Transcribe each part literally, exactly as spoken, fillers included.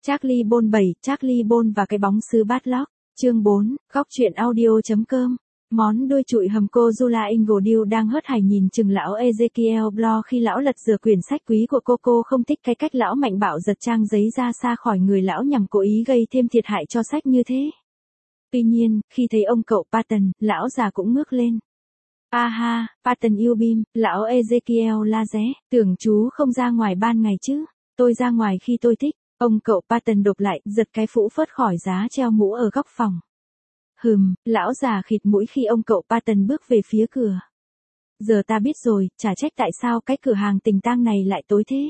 Charlie Bôn bảy, Charlie Bôn và cái bóng sứ Badlock. Chương bốn, góc truyện audio.com. Món đuôi trụi hầm cô Jula Ingledew đang hớt hải nhìn chừng lão Ezekiel Blow khi lão lật dừa quyển sách quý của cô. Cô không thích cái cách lão mạnh bạo giật trang giấy ra xa khỏi người lão nhằm cố ý gây thêm thiệt hại cho sách như thế. Tuy nhiên, khi thấy ông cậu Patton, lão già cũng ngước lên. A ha, Patton yêu bim, lão Ezekiel la ré, tưởng chú không ra ngoài ban ngày chứ. Tôi ra ngoài khi tôi thích. Ông cậu Patton đột lại, giật cái phũ phớt khỏi giá treo mũ ở góc phòng. Hừm, lão già khịt mũi khi ông cậu Patton bước về phía cửa. Giờ ta biết rồi, chả trách tại sao cái cửa hàng tình tang này lại tối thế.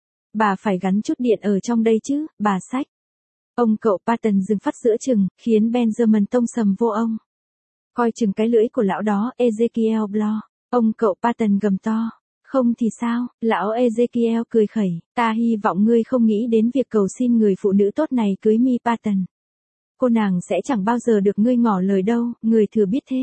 Bà phải gắn chút điện ở trong đây chứ, bà sách. Ông cậu Patton dừng phát giữa chừng, khiến Benjamin tông sầm vô ông. Coi chừng cái lưỡi của lão đó, Ezekiel Blow. Ông cậu Patton gầm to. Không thì sao, lão Ezekiel cười khẩy, ta hy vọng ngươi không nghĩ đến việc cầu xin người phụ nữ tốt này cưới mi Patton. Cô nàng sẽ chẳng bao giờ được ngươi ngỏ lời đâu, người thừa biết thế.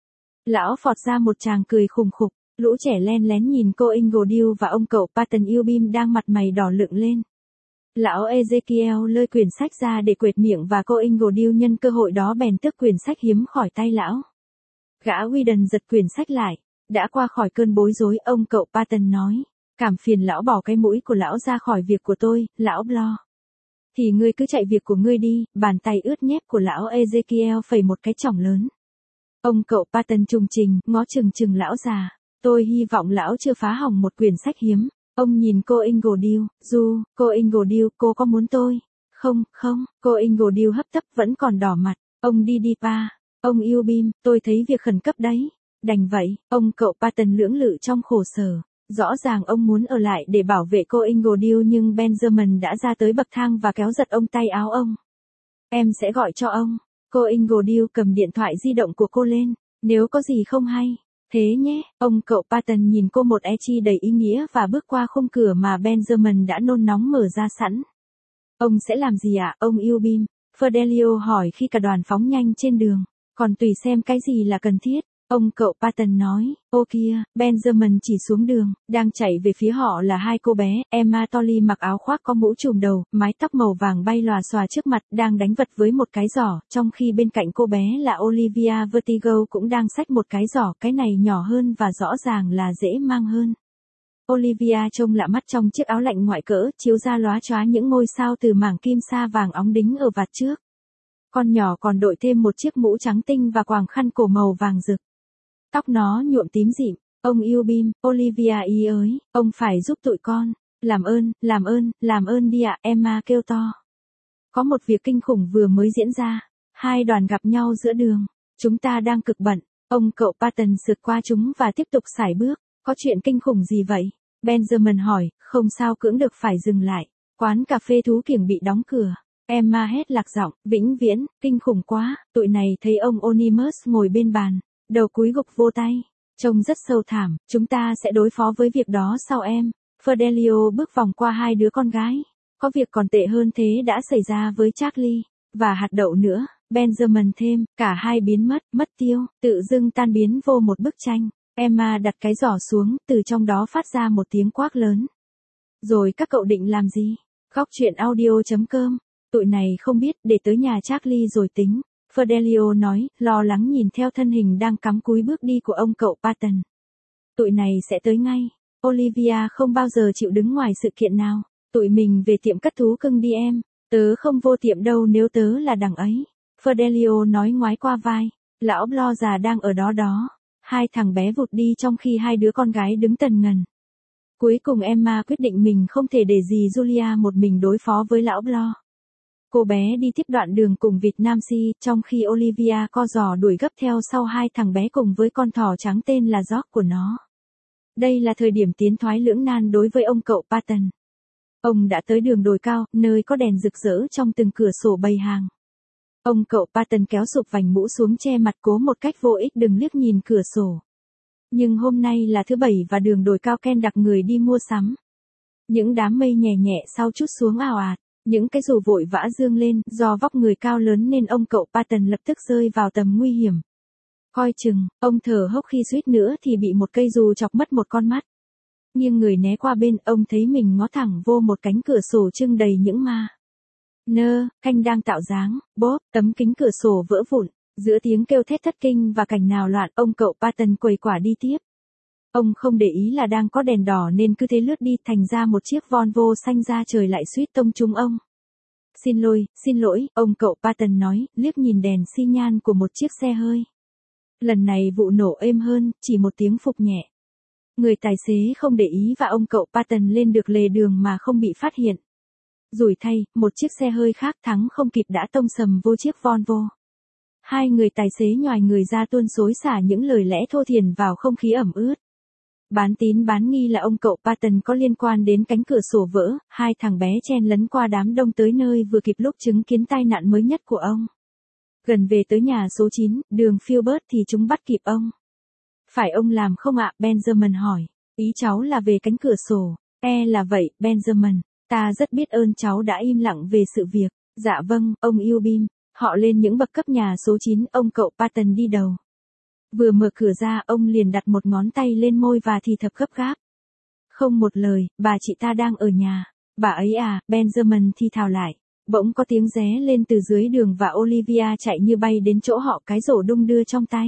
Lão phọt ra một tràng cười khùng khục, lũ trẻ len lén nhìn cô Ingledew và ông cậu Patton yêu bim đang mặt mày đỏ lựng lên. Lão Ezekiel lơi quyển sách ra để quệt miệng và cô Ingledew nhân cơ hội đó bèn tước quyển sách hiếm khỏi tay lão. Gã Weedon giật quyển sách lại. Đã qua khỏi cơn bối rối, ông cậu Patton nói. Cảm phiền lão bỏ cái mũi của lão ra khỏi việc của tôi, lão Blow. Thì ngươi cứ chạy việc của ngươi đi, bàn tay ướt nhép của lão Ezekiel phẩy một cái chỏng lớn. Ông cậu Patton trùng trình, ngó chừng chừng lão già. Tôi hy vọng lão chưa phá hỏng một quyển sách hiếm. Ông nhìn cô Ingledew, Du, cô Ingledew, cô có muốn tôi? Không, không, cô Ingledew hấp tấp vẫn còn đỏ mặt. Ông đi đi pa. Ông yêu bim, tôi thấy việc khẩn cấp đấy. Đành vậy, ông cậu Patton lưỡng lự trong khổ sở. Rõ ràng ông muốn ở lại để bảo vệ cô Ingledew nhưng Benjamin đã ra tới bậc thang và kéo giật ông tay áo ông. Em sẽ gọi cho ông. Cô Ingledew cầm điện thoại di động của cô lên. Nếu có gì không hay. Thế nhé, ông cậu Patton nhìn cô một e chi đầy ý nghĩa và bước qua khung cửa mà Benjamin đã nôn nóng mở ra sẵn. Ông sẽ làm gì ạ, ông yêu bim? Fidelio hỏi khi cả đoàn phóng nhanh trên đường. Còn tùy xem cái gì là cần thiết. Ông cậu Patton nói, ô kia, Benjamin chỉ xuống đường, đang chạy về phía họ là hai cô bé, Emma Tolly mặc áo khoác có mũ trùm đầu, mái tóc màu vàng bay lòa xòa trước mặt, đang đánh vật với một cái giỏ, trong khi bên cạnh cô bé là Olivia Vertigo cũng đang xách một cái giỏ, cái này nhỏ hơn và rõ ràng là dễ mang hơn. Olivia trông lạ mắt trong chiếc áo lạnh ngoại cỡ, chiếu ra lóa chóa những ngôi sao từ mảng kim sa vàng óng đính ở vạt trước. Con nhỏ còn đội thêm một chiếc mũ trắng tinh và quàng khăn cổ màu vàng rực. Tóc nó nhuộm tím dịm. Ông yêu bim, Olivia ý ới, ông phải giúp tụi con. Làm ơn, làm ơn, làm ơn đi ạ, Emma kêu to. Có một việc kinh khủng vừa mới diễn ra. Hai đoàn gặp nhau giữa đường. Chúng ta đang cực bận. Ông cậu Patton sượt qua chúng và tiếp tục sải bước. Có chuyện kinh khủng gì vậy? Benjamin hỏi, không sao cưỡng được phải dừng lại. Quán cà phê thú kiểng bị đóng cửa. Emma hét lạc giọng, vĩnh viễn, kinh khủng quá. Tụi này thấy ông Onimus ngồi bên bàn. Đầu cúi gục vô tay, trông rất sâu thảm, chúng ta sẽ đối phó với việc đó sau em. Fidelio bước vòng qua hai đứa con gái. Có việc còn tệ hơn thế đã xảy ra với Charlie, và hạt đậu nữa, Benjamin thêm, cả hai biến mất, mất tiêu, tự dưng tan biến vô một bức tranh. Emma đặt cái giỏ xuống, từ trong đó phát ra một tiếng quát lớn. Rồi các cậu định làm gì? Góc truyện audio.com, tụi này không biết, để tới nhà Charlie rồi tính. Fidelio nói, lo lắng nhìn theo thân hình đang cắm cúi bước đi của ông cậu Patton. Tụi này sẽ tới ngay. Olivia không bao giờ chịu đứng ngoài sự kiện nào. Tụi mình về tiệm cất thú cưng đi em. Tớ không vô tiệm đâu nếu tớ là đằng ấy. Fidelio nói ngoái qua vai. Lão Blow già đang ở đó đó. Hai thằng bé vụt đi trong khi hai đứa con gái đứng tần ngần. Cuối cùng Emma quyết định mình không thể để dì Julia một mình đối phó với lão Blow. Cô bé đi tiếp đoạn đường cùng vịt Nancy, trong khi Olivia co giò đuổi gấp theo sau hai thằng bé cùng với con thỏ trắng tên là George của nó. Đây là thời điểm tiến thoái lưỡng nan đối với ông cậu Patton. Ông đã tới đường đồi cao, nơi có đèn rực rỡ trong từng cửa sổ bày hàng. Ông cậu Patton kéo sụp vành mũ xuống che mặt cố một cách vô ích đừng liếc nhìn cửa sổ. Nhưng hôm nay là thứ bảy và đường đồi cao ken đặc người đi mua sắm. Những đám mây nhẹ nhẹ sau chút xuống ào ạt. Những cái dù vội vã dương lên, do vóc người cao lớn nên ông cậu Patton lập tức rơi vào tầm nguy hiểm. Coi chừng, ông thở hốc khi suýt nữa thì bị một cây dù chọc mất một con mắt. Nhưng người né qua bên, ông thấy mình ngó thẳng vô một cánh cửa sổ trưng đầy những ma. Nơ, canh đang tạo dáng, bốp, tấm kính cửa sổ vỡ vụn, giữa tiếng kêu thét thất kinh và cảnh nào loạn, ông cậu Patton quầy quả đi tiếp. Ông không để ý là đang có đèn đỏ nên cứ thế lướt đi, thành ra một chiếc Volvo xanh da trời lại suýt tông trúng ông. Xin lỗi, xin lỗi, ông cậu Patton nói, liếc nhìn đèn xi nhan của một chiếc xe hơi. Lần này vụ nổ êm hơn, chỉ một tiếng phục nhẹ. Người tài xế không để ý và ông cậu Patton lên được lề đường mà không bị phát hiện. Rủi thay, một chiếc xe hơi khác thắng không kịp đã tông sầm vô chiếc Volvo. Hai người tài xế nhoài người ra tuôn xối xả những lời lẽ thô thiển vào không khí ẩm ướt. Bán tín bán nghi là ông cậu Patton có liên quan đến cánh cửa sổ vỡ, hai thằng bé chen lấn qua đám đông tới nơi vừa kịp lúc chứng kiến tai nạn mới nhất của ông. Gần về tới nhà số chín, đường Filbert thì chúng bắt kịp ông. Phải ông làm không ạ? Benjamin hỏi. Ý cháu là về cánh cửa sổ. E là vậy, Benjamin. Ta rất biết ơn cháu đã im lặng về sự việc. Dạ vâng, ông Eubim. Họ lên những bậc cấp nhà số chín, ông cậu Patton đi đầu. Vừa mở cửa ra, ông liền đặt một ngón tay lên môi và thì thầm gấp gáp. Không một lời, bà chị ta đang ở nhà. Bà ấy à, Benjamin thì thào lại. Bỗng có tiếng ré lên từ dưới đường và Olivia chạy như bay đến chỗ họ, cái rổ đung đưa trong tay.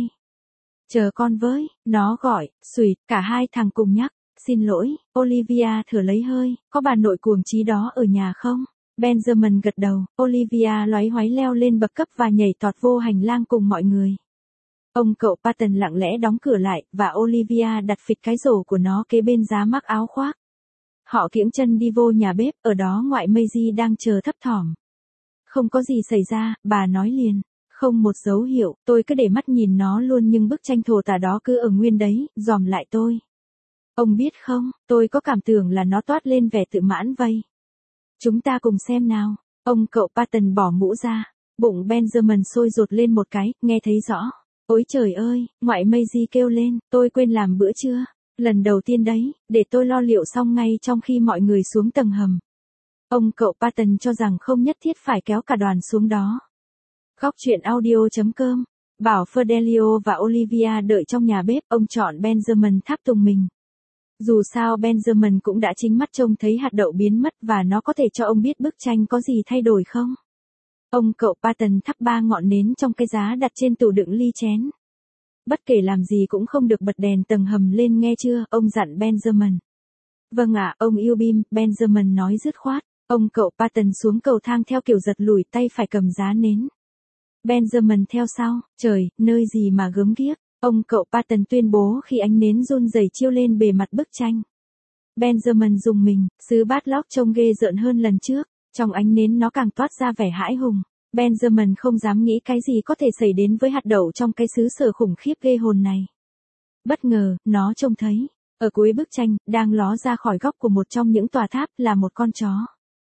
Chờ con với, nó gọi, xùi, cả hai thằng cùng nhắc. Xin lỗi, Olivia thở lấy hơi, có bà nội cuồng chí đó ở nhà không? Benjamin gật đầu, Olivia loáy hoáy leo lên bậc cấp và nhảy tọt vô hành lang cùng mọi người. Ông cậu Patton lặng lẽ đóng cửa lại, và Olivia đặt phịch cái rổ của nó kế bên giá mắc áo khoác. Họ kiễng chân đi vô nhà bếp, ở đó ngoại Maisie đang chờ thấp thỏm. Không có gì xảy ra, bà nói liền. Không một dấu hiệu, tôi cứ để mắt nhìn nó luôn nhưng bức tranh thổ tả đó cứ ở nguyên đấy, dòm lại tôi. Ông biết không, tôi có cảm tưởng là nó toát lên vẻ tự mãn vây. Chúng ta cùng xem nào. Ông cậu Patton bỏ mũ ra. Bụng Benjamin sôi ruột lên một cái, nghe thấy rõ. Ôi trời ơi, ngoại Maisie kêu lên, tôi quên làm bữa trưa. Lần đầu tiên đấy, để tôi lo liệu xong ngay trong khi mọi người xuống tầng hầm. Ông cậu Patton cho rằng không nhất thiết phải kéo cả đoàn xuống đó. Góc truyện audio chấm com. Bảo Fidelio và Olivia đợi trong nhà bếp, ông chọn Benjamin tháp tùng mình. Dù sao Benjamin cũng đã chính mắt trông thấy hạt đậu biến mất và nó có thể cho ông biết bức tranh có gì thay đổi không. Ông cậu Patton thắp ba ngọn nến trong cái giá đặt trên tủ đựng ly chén. Bất kể làm gì cũng không được bật đèn tầng hầm lên nghe chưa, ông dặn Benjamin. Vâng ạ, ông Eubim, Benjamin nói dứt khoát. Ông cậu Patton xuống cầu thang theo kiểu giật lùi, tay phải cầm giá nến. Benjamin theo sau. Trời, nơi gì mà gớm ghiếc. Ông cậu Patton tuyên bố khi ánh nến run rẩy chiếu lên bề mặt bức tranh. Benjamin rùng mình, sứ bát lóc trông ghê rợn hơn lần trước. Trong ánh nến nó càng toát ra vẻ hãi hùng. Benjamin không dám nghĩ cái gì có thể xảy đến với hạt đậu trong cái xứ sở khủng khiếp ghê hồn này. Bất ngờ, nó trông thấy, ở cuối bức tranh, đang ló ra khỏi góc của một trong những tòa tháp là một con chó.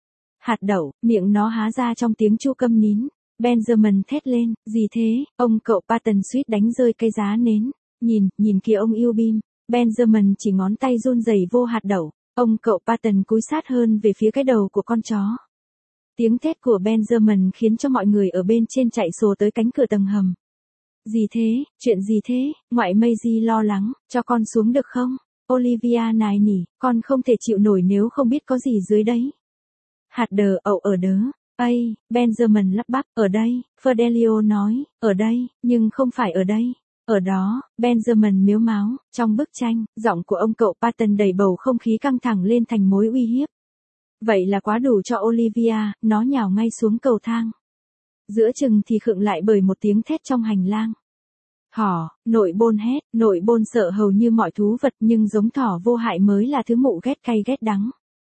Hạt đậu, miệng nó há ra trong tiếng chu câm nín. Benjamin thét lên, gì thế, ông cậu Patton suýt đánh rơi cây giá nến. Nhìn, nhìn kìa ông Eubim. Benjamin chỉ ngón tay run rẩy vô hạt đậu. Ông cậu Patton cúi sát hơn về phía cái đầu của con chó. Tiếng thét của Benjamin khiến cho mọi người ở bên trên chạy sồ tới cánh cửa tầng hầm. Gì thế, chuyện gì thế, ngoại Maisie lo lắng, cho con xuống được không? Olivia nài nỉ, con không thể chịu nổi nếu không biết có gì dưới đấy. Hạt đờ ậu ở đớ. Ây, Benjamin lắp bắp, ở đây, Fidelio nói, ở đây, nhưng không phải ở đây. Ở đó, Benjamin miếu máu, trong bức tranh, giọng của ông cậu Patton đầy bầu không khí căng thẳng lên thành mối uy hiếp. Vậy là quá đủ cho Olivia, nó nhào ngay xuống cầu thang. Giữa chừng thì khựng lại bởi một tiếng thét trong hành lang. Thỏ, nội bôn hét, nội bôn sợ hầu như mọi thú vật nhưng giống thỏ vô hại mới là thứ mụ ghét cay ghét đắng.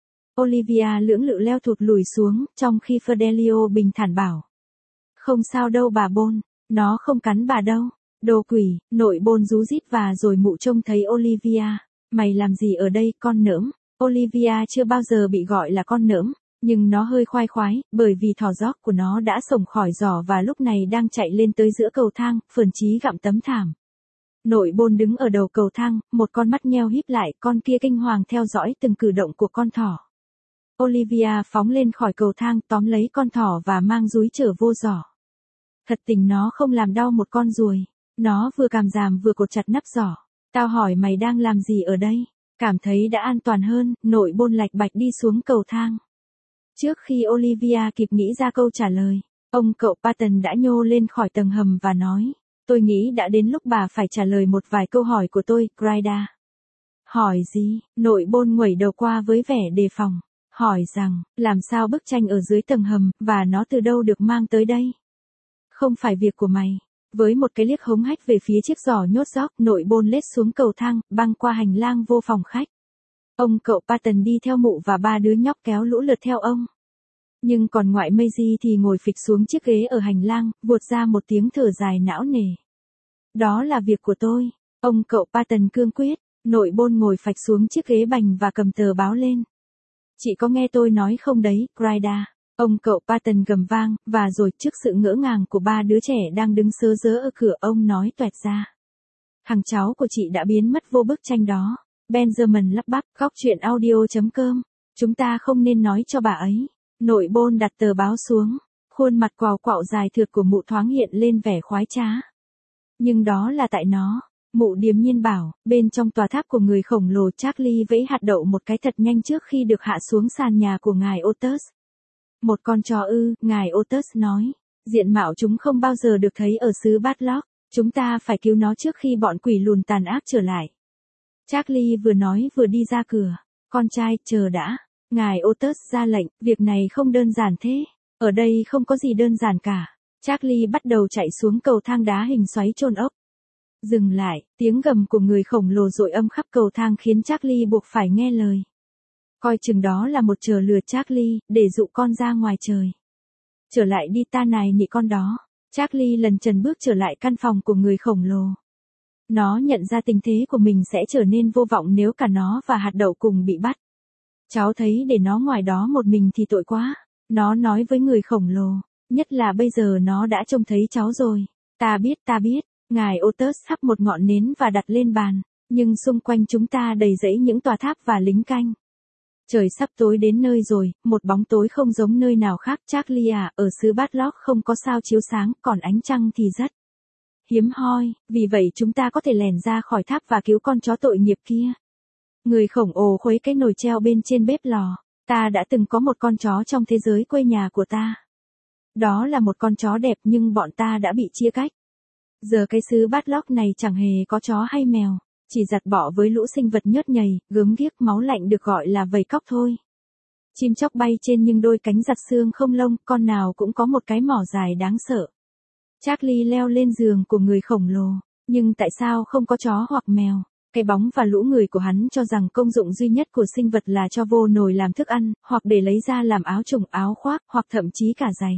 Olivia lưỡng lự leo thụt lùi xuống, trong khi Fidelio bình thản bảo. Không sao đâu bà Bôn, nó không cắn bà đâu. Đồ quỷ, nội bôn rú rít và rồi mụ trông thấy Olivia. Mày làm gì ở đây, con nỡm? Olivia chưa bao giờ bị gọi là con nỡm, nhưng nó hơi khoai khoái, bởi vì thỏ gióc của nó đã xổng khỏi giỏ và lúc này đang chạy lên tới giữa cầu thang, phờn chí gặm tấm thảm. Nội bôn đứng ở đầu cầu thang, một con mắt nheo híp lại, con kia kinh hoàng theo dõi từng cử động của con thỏ. Olivia phóng lên khỏi cầu thang, tóm lấy con thỏ và mang dúi trở vô giỏ. Thật tình nó không làm đau một con ruồi. Nó vừa càm ràm vừa cột chặt nắp giỏ. Tao hỏi mày đang làm gì ở đây? Cảm thấy đã an toàn hơn, nội bôn lạch bạch đi xuống cầu thang. Trước khi Olivia kịp nghĩ ra câu trả lời, ông cậu Patton đã nhô lên khỏi tầng hầm và nói, tôi nghĩ đã đến lúc bà phải trả lời một vài câu hỏi của tôi, Grida. Hỏi gì? Nội bôn nguẩy đầu qua với vẻ đề phòng. Hỏi rằng, làm sao bức tranh ở dưới tầng hầm, và nó từ đâu được mang tới đây? Không phải việc của mày. Với một cái liếc hống hách về phía chiếc giỏ nhốt gióc, nội bôn lết xuống cầu thang, băng qua hành lang vô phòng khách. Ông cậu Patton đi theo mụ và ba đứa nhóc kéo lũ lượt theo ông. Nhưng còn ngoại Maisie thì ngồi phịch xuống chiếc ghế ở hành lang, buột ra một tiếng thở dài não nề. Đó là việc của tôi. Ông cậu Patton cương quyết. Nội bôn ngồi phạch xuống chiếc ghế bành và cầm tờ báo lên. Chị có nghe tôi nói không đấy, Grida? Ông cậu Patton gầm vang, và rồi trước sự ngỡ ngàng của ba đứa trẻ đang đứng sớ rớ ở cửa, ông nói toẹt ra. Thằng cháu của chị đã biến mất vô bức tranh đó. Benjamin lắp bắp, góc chuyện audio chấm com. Chúng ta không nên nói cho bà ấy. Nội bôn đặt tờ báo xuống. Khuôn mặt quào quạo dài thượt của mụ thoáng hiện lên vẻ khoái trá. Nhưng đó là tại nó. Mụ điềm nhiên bảo, bên trong tòa tháp của người khổng lồ, Charlie vẫy hạt đậu một cái thật nhanh trước khi được hạ xuống sàn nhà của ngài Otis. Một con chó ư, ngài Otis nói. Diện mạo chúng không bao giờ được thấy ở xứ Badlock. Chúng ta phải cứu nó trước khi bọn quỷ lùn tàn ác trở lại. Charlie vừa nói vừa đi ra cửa. Con trai, chờ đã. Ngài Otis ra lệnh, việc này không đơn giản thế. Ở đây không có gì đơn giản cả. Charlie bắt đầu chạy xuống cầu thang đá hình xoáy chôn ốc. Dừng lại, tiếng gầm của người khổng lồ dội âm khắp cầu thang khiến Charlie buộc phải nghe lời. Coi chừng đó là một chờ lừa Charlie, để dụ con ra ngoài trời. Trở lại đi ta này nị con đó. Charlie lần trần bước trở lại căn phòng của người khổng lồ. Nó nhận ra tình thế của mình sẽ trở nên vô vọng nếu cả nó và hạt đậu cùng bị bắt. Cháu thấy để nó ngoài đó một mình thì tội quá. Nó nói với người khổng lồ. Nhất là bây giờ nó đã trông thấy cháu rồi. Ta biết ta biết. Ngài Otis thắp một ngọn nến và đặt lên bàn, nhưng xung quanh chúng ta đầy rẫy những tòa tháp và lính canh. Trời sắp tối đến nơi rồi, một bóng tối không giống nơi nào khác. Charlie à, ở xứ Badlock không có sao chiếu sáng, còn ánh trăng thì rất hiếm hoi, vì vậy chúng ta có thể lẻn ra khỏi tháp và cứu con chó tội nghiệp kia. Người khổng ồ khuấy cái nồi treo bên trên bếp lò. Ta đã từng có một con chó trong thế giới quê nhà của ta. Đó là một con chó đẹp nhưng bọn ta đã bị chia cách. Giờ cái xứ Badlock này chẳng hề có chó hay mèo, chỉ giặt bỏ với lũ sinh vật nhớt nhầy, gớm ghiếc máu lạnh được gọi là vầy cóc thôi. Chim chóc bay trên nhưng đôi cánh giặt xương không lông, con nào cũng có một cái mỏ dài đáng sợ. Charlie leo lên giường của người khổng lồ, nhưng tại sao không có chó hoặc mèo? Cái bóng và lũ người của hắn cho rằng công dụng duy nhất của sinh vật là cho vô nồi làm thức ăn, hoặc để lấy ra làm áo trùng áo khoác, hoặc thậm chí cả giày.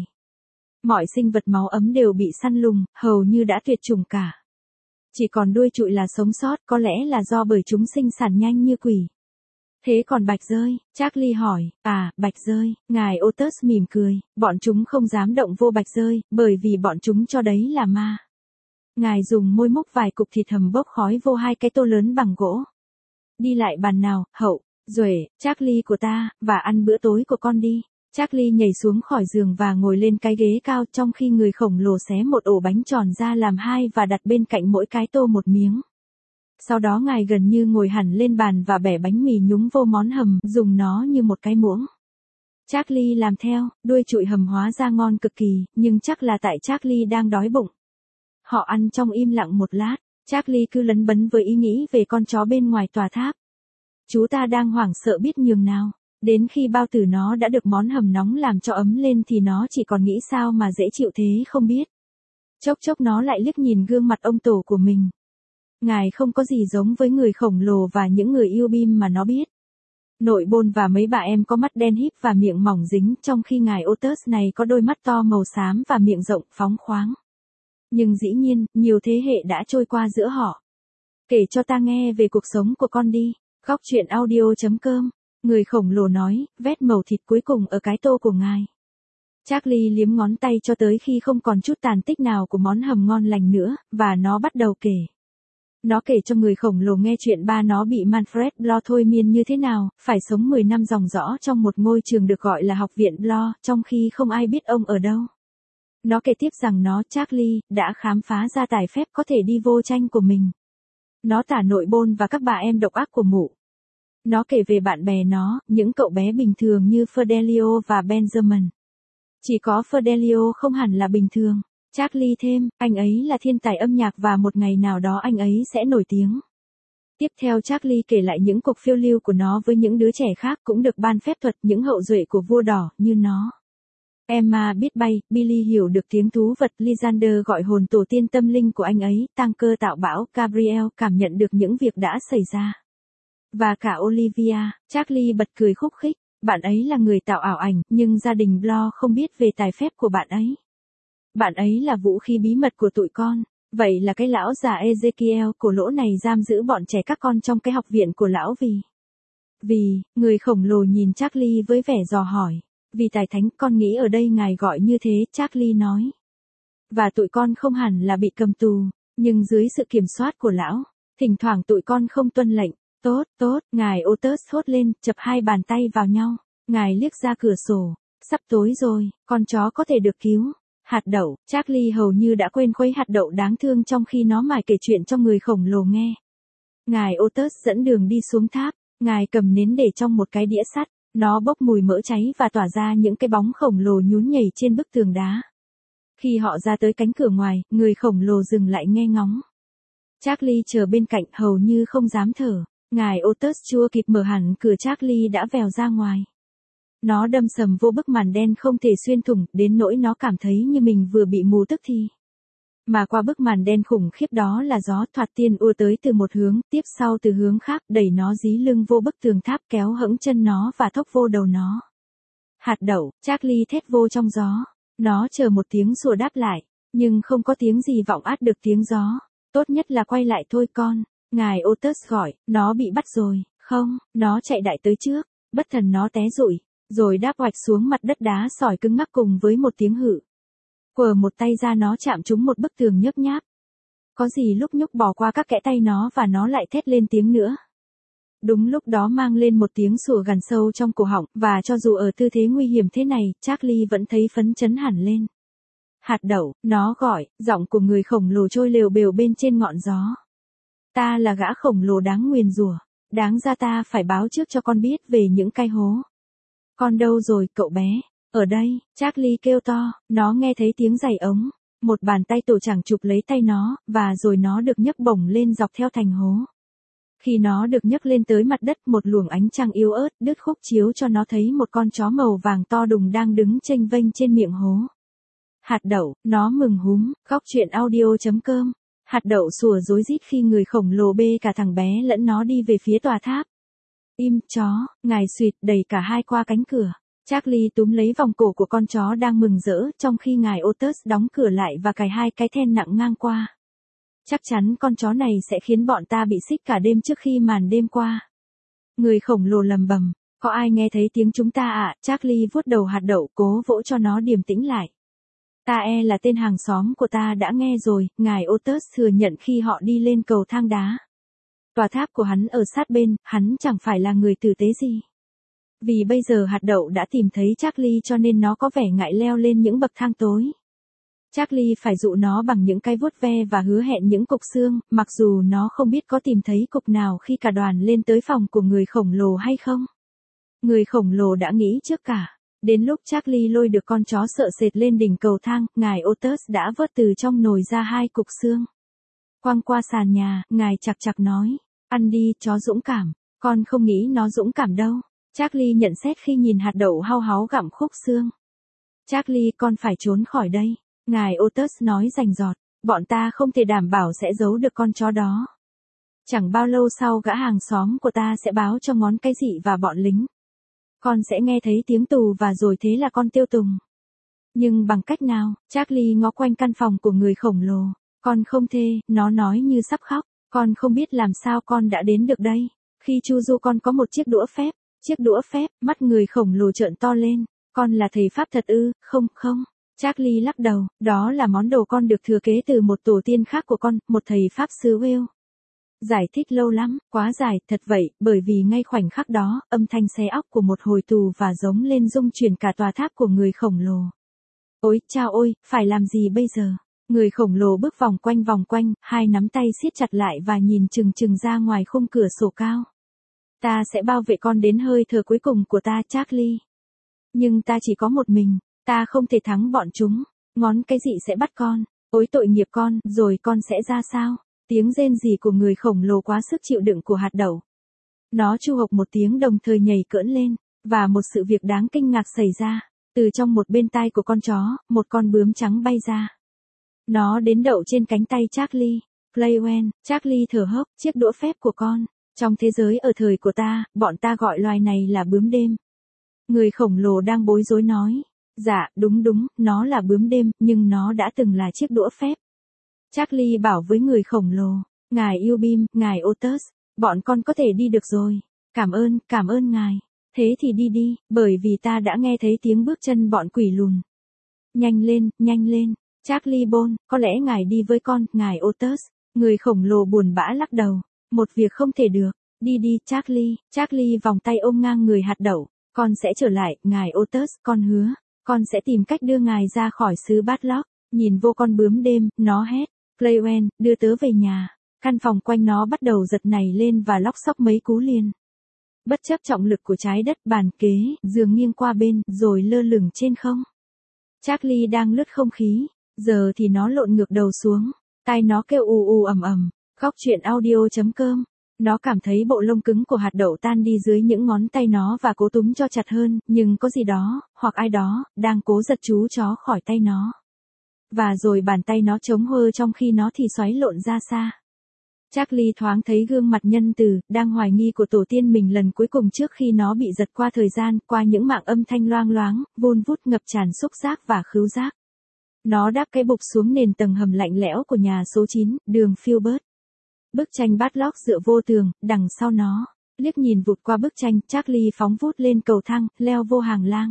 Mọi sinh vật máu ấm đều bị săn lùng, hầu như đã tuyệt chủng cả. Chỉ còn đuôi trụi là sống sót, có lẽ là do bởi chúng sinh sản nhanh như quỷ. Thế còn bạch rơi? Charlie hỏi. À, bạch rơi, ngài Otis mỉm cười, bọn chúng không dám động vô bạch rơi, bởi vì bọn chúng cho đấy là ma. Ngài dùng môi múc vài cục thịt hầm bốc khói vô hai cái tô lớn bằng gỗ. Đi lại bàn nào, hậu, Duệ, Charlie của ta, và ăn bữa tối của con đi. Charlie nhảy xuống khỏi giường và ngồi lên cái ghế cao trong khi người khổng lồ xé một ổ bánh tròn ra làm hai và đặt bên cạnh mỗi cái tô một miếng. Sau đó ngài gần như ngồi hẳn lên bàn và bẻ bánh mì nhúng vô món hầm, dùng nó như một cái muỗng. Charlie làm theo, đuôi trụi hầm hóa ra ngon cực kỳ, nhưng chắc là tại Charlie đang đói bụng. Họ ăn trong im lặng một lát, Charlie cứ lấn bấn với ý nghĩ về con chó bên ngoài tòa tháp. Chú ta đang hoảng sợ biết nhường nào. Đến khi bao tử nó đã được món hầm nóng làm cho ấm lên thì nó chỉ còn nghĩ sao mà dễ chịu thế không biết. Chốc chốc nó lại liếc nhìn gương mặt ông tổ của mình. Ngài không có gì giống với người khổng lồ và những người yêu bim mà nó biết. Nội bôn và mấy bà em có mắt đen híp và miệng mỏng dính, trong khi ngài Otis này có đôi mắt to màu xám và miệng rộng phóng khoáng. Nhưng dĩ nhiên, nhiều thế hệ đã trôi qua giữa họ. Kể cho ta nghe về cuộc sống của con đi. Góc chuyện audio chấm com. Người khổng lồ nói, vét mẩu thịt cuối cùng ở cái tô của ngài. Charlie liếm ngón tay cho tới khi không còn chút tàn tích nào của món hầm ngon lành nữa, và nó bắt đầu kể. Nó kể cho người khổng lồ nghe chuyện ba nó bị Manfred Bloch thôi miên như thế nào, phải sống mười năm dòng dõi trong một ngôi trường được gọi là học viện Bloch, trong khi không ai biết ông ở đâu. Nó kể tiếp rằng nó, Charlie, đã khám phá ra tài phép có thể đi vô tranh của mình. Nó tả nội bôn và các bà em độc ác của mụ. Nó kể về bạn bè nó, những cậu bé bình thường như Fidelio và Benjamin. Chỉ có Fidelio không hẳn là bình thường. Charlie thêm, anh ấy là thiên tài âm nhạc và một ngày nào đó anh ấy sẽ nổi tiếng. Tiếp theo Charlie kể lại những cuộc phiêu lưu của nó với những đứa trẻ khác cũng được ban phép thuật, những hậu duệ của vua đỏ như nó. Emma biết bay, Billy hiểu được tiếng thú vật, Lysander gọi hồn tổ tiên tâm linh của anh ấy, tăng cơ tạo bão, Gabriel cảm nhận được những việc đã xảy ra. Và cả Olivia, Charlie bật cười khúc khích, bạn ấy là người tạo ảo ảnh, nhưng gia đình Bloor không biết về tài phép của bạn ấy. Bạn ấy là vũ khí bí mật của tụi con. Vậy là cái lão già Ezekiel cổ lỗ này giam giữ bọn trẻ các con trong cái học viện của lão vì... Vì, người khổng lồ nhìn Charlie với vẻ dò hỏi. Vì tài thánh, con nghĩ ở đây ngài gọi như thế, Charlie nói. Và tụi con không hẳn là bị cầm tù, nhưng dưới sự kiểm soát của lão, thỉnh thoảng tụi con không tuân lệnh. Tốt, tốt, ngài Otis hốt lên, chập hai bàn tay vào nhau. Ngài liếc ra cửa sổ. Sắp tối rồi, con chó có thể được cứu. Hạt đậu, Charlie hầu như đã quên khuấy hạt đậu đáng thương trong khi nó mải kể chuyện cho người khổng lồ nghe. Ngài Otis dẫn đường đi xuống tháp, ngài cầm nến để trong một cái đĩa sắt, nó bốc mùi mỡ cháy và tỏa ra những cái bóng khổng lồ nhún nhảy trên bức tường đá. Khi họ ra tới cánh cửa ngoài, người khổng lồ dừng lại nghe ngóng. Charlie chờ bên cạnh hầu như không dám thở, ngài Otis chưa kịp mở hẳn cửa Charlie đã vèo ra ngoài. Nó đâm sầm vô bức màn đen không thể xuyên thủng, đến nỗi nó cảm thấy như mình vừa bị mù tức thì. Mà qua bức màn đen khủng khiếp đó là gió thoạt tiên ùa tới từ một hướng, tiếp sau từ hướng khác, đẩy nó dí lưng vô bức tường tháp, kéo hẫng chân nó và thốc vô đầu nó. Hạt đậu, Charlie thét vô trong gió. Nó chờ một tiếng sủa đáp lại, nhưng không có tiếng gì vọng át được tiếng gió. Tốt nhất là quay lại thôi con. Ngài Otis gọi, nó bị bắt rồi. Không, nó chạy đại tới trước, bất thần nó té rụi. Rồi đáp oạch xuống mặt đất đá sỏi cứng ngắc cùng với một tiếng hự. Quờ một tay ra nó chạm trúng một bức tường nhấp nháp. Có gì lúc nhúc bỏ qua các kẽ tay nó và nó lại thét lên tiếng nữa. Đúng lúc đó mang lên một tiếng sủa gằn sâu trong cổ họng, và cho dù ở tư thế nguy hiểm thế này, Charlie vẫn thấy phấn chấn hẳn lên. Hạt đậu, nó gọi, giọng của người khổng lồ trôi lều bều bên trên ngọn gió. Ta là gã khổng lồ đáng nguyền rủa, đáng ra ta phải báo trước cho con biết về những cái hố. Con đâu rồi, cậu bé? Ở đây, Charlie kêu to, nó nghe thấy tiếng giày ống. Một bàn tay tổ chẳng chụp lấy tay nó, và rồi nó được nhấc bổng lên dọc theo thành hố. Khi nó được nhấc lên tới mặt đất, một luồng ánh trăng yếu ớt đứt khúc chiếu cho nó thấy một con chó màu vàng to đùng đang đứng chênh vênh trên miệng hố. Hạt đậu, nó mừng húm, góc truyện audio chấm com. Hạt đậu sủa rối rít khi người khổng lồ bê cả thằng bé lẫn nó đi về phía tòa tháp. Im, chó, ngài suýt đẩy cả hai qua cánh cửa. Charlie túm lấy vòng cổ của con chó đang mừng rỡ, trong khi ngài Otis đóng cửa lại và cài hai cái then nặng ngang qua. Chắc chắn con chó này sẽ khiến bọn ta bị xích cả đêm trước khi màn đêm qua. Người khổng lồ lầm bầm, có ai nghe thấy tiếng chúng ta ạ? À? Charlie vuốt đầu hạt đậu cố vỗ cho nó điềm tĩnh lại. Ta e là tên hàng xóm của ta đã nghe rồi, ngài Otis thừa nhận khi họ đi lên cầu thang đá. Tòa tháp của hắn ở sát bên, hắn chẳng phải là người tử tế gì. Vì bây giờ hạt đậu đã tìm thấy Charlie cho nên nó có vẻ ngại leo lên những bậc thang tối. Charlie phải dụ nó bằng những cái vuốt ve và hứa hẹn những cục xương, mặc dù nó không biết có tìm thấy cục nào khi cả đoàn lên tới phòng của người khổng lồ hay không. Người khổng lồ đã nghĩ trước cả. Đến lúc Charlie lôi được con chó sợ sệt lên đỉnh cầu thang, ngài Otis đã vớt từ trong nồi ra hai cục xương. Quăng qua sàn nhà, ngài chạc chạc nói, ăn đi, chó dũng cảm. Con không nghĩ nó dũng cảm đâu. Charlie nhận xét khi nhìn hạt đậu hao háo gặm khúc xương. Charlie, con phải trốn khỏi đây. Ngài Otis nói rành rọt, bọn ta không thể đảm bảo sẽ giấu được con chó đó. Chẳng bao lâu sau gã hàng xóm của ta sẽ báo cho ngón cái dị và bọn lính. Con sẽ nghe thấy tiếng tù và rồi thế là con tiêu tùng. Nhưng bằng cách nào? Charlie ngó quanh căn phòng của người khổng lồ. Con không thê, nó nói như sắp khóc. Con không biết làm sao con đã đến được đây. Khi Chu Du con có một chiếc đũa phép. Chiếc đũa phép, mắt người khổng lồ trợn to lên. Con là thầy pháp thật ư? Không, không. Charlie lắc đầu, đó là món đồ con được thừa kế từ một tổ tiên khác của con, một thầy pháp sư Will. Giải thích lâu lắm, quá dài, thật vậy, bởi vì ngay khoảnh khắc đó, âm thanh xé óc của một hồi tù và giống lên rung chuyển cả tòa tháp của người khổng lồ. Ôi, chao ôi, phải làm gì bây giờ? Người khổng lồ bước vòng quanh vòng quanh, hai nắm tay siết chặt lại và nhìn chừng chừng ra ngoài khung cửa sổ cao. Ta sẽ bảo vệ con đến hơi thở cuối cùng của ta, Charlie. Nhưng ta chỉ có một mình, ta không thể thắng bọn chúng. Ngón cái gì sẽ bắt con? Ôi tội nghiệp con, rồi con sẽ ra sao? Tiếng rên rỉ của người khổng lồ quá sức chịu đựng của hạt đậu. Nó chu hộc một tiếng đồng thời nhảy cỡn lên, và một sự việc đáng kinh ngạc xảy ra. Từ trong một bên tai của con chó, một con bướm trắng bay ra. Nó đến đậu trên cánh tay Charlie. Play well, Charlie thở hốc, chiếc đũa phép của con. Trong thế giới ở thời của ta, bọn ta gọi loài này là bướm đêm. Người khổng lồ đang bối rối nói. Dạ, đúng đúng, nó là bướm đêm, nhưng nó đã từng là chiếc đũa phép. Charlie bảo với người khổng lồ. Ngài Yubim, ngài Otus, bọn con có thể đi được rồi. Cảm ơn, cảm ơn ngài. Thế thì đi đi, bởi vì ta đã nghe thấy tiếng bước chân bọn quỷ lùn. Nhanh lên, nhanh lên. Charlie Bone, có lẽ ngài đi với con, ngài Otus. Người khổng lồ buồn bã lắc đầu. Một việc không thể được. Đi đi, Charlie. Charlie vòng tay ôm ngang người hạt đậu. Con sẽ trở lại, ngài Otus, con hứa. Con sẽ tìm cách đưa ngài ra khỏi xứ Badlock. Nhìn vô con bướm đêm, nó hét. Playwen, đưa tớ về nhà. Căn phòng quanh nó bắt đầu giật nảy lên và lóc xóc mấy cú liền. Bất chấp trọng lực của trái đất, bàn kế, giường nghiêng qua bên, rồi lơ lửng trên không. Charlie đang lướt không khí. Giờ thì nó lộn ngược đầu xuống. Tai nó kêu ù ù ầm ầm. Góc truyện audio chấm com. Nó cảm thấy bộ lông cứng của hạt đậu tan đi dưới những ngón tay nó và cố túm cho chặt hơn, nhưng có gì đó, hoặc ai đó, đang cố giật chú chó khỏi tay nó. Và rồi bàn tay nó chống hơ trong khi nó thì xoáy lộn ra xa. Charlie thoáng thấy gương mặt nhân từ, đang hoài nghi của tổ tiên mình lần cuối cùng trước khi nó bị giật qua thời gian, qua những mạng âm thanh loang loáng, vun vút ngập tràn xúc giác và khứu giác. Nó đáp cái bục xuống nền tầng hầm lạnh lẽo của nhà số chín, đường Filbert. Bức tranh Badlock dựa vô tường, đằng sau nó. Liếc nhìn vụt qua bức tranh, Charlie phóng vút lên cầu thang, leo vô hàng lang.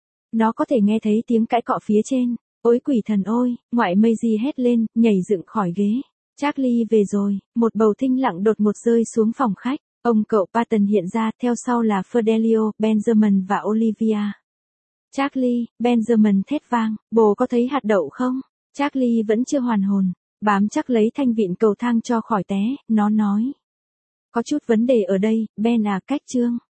Nó có thể nghe thấy tiếng cãi cọ phía trên. Ôi quỷ thần ôi, ngoại Maisie hét lên, nhảy dựng khỏi ghế. Charlie về rồi, một bầu thinh lặng đột ngột rơi xuống phòng khách. Ông cậu Patton hiện ra, theo sau là Fidelio, Benjamin và Olivia. Charlie, Benjamin thét vang, bố có thấy hạt đậu không? Charlie vẫn chưa hoàn hồn, bám chắc lấy thanh vịn cầu thang cho khỏi té, nó nói. Có chút vấn đề ở đây, Ben à, cách chương.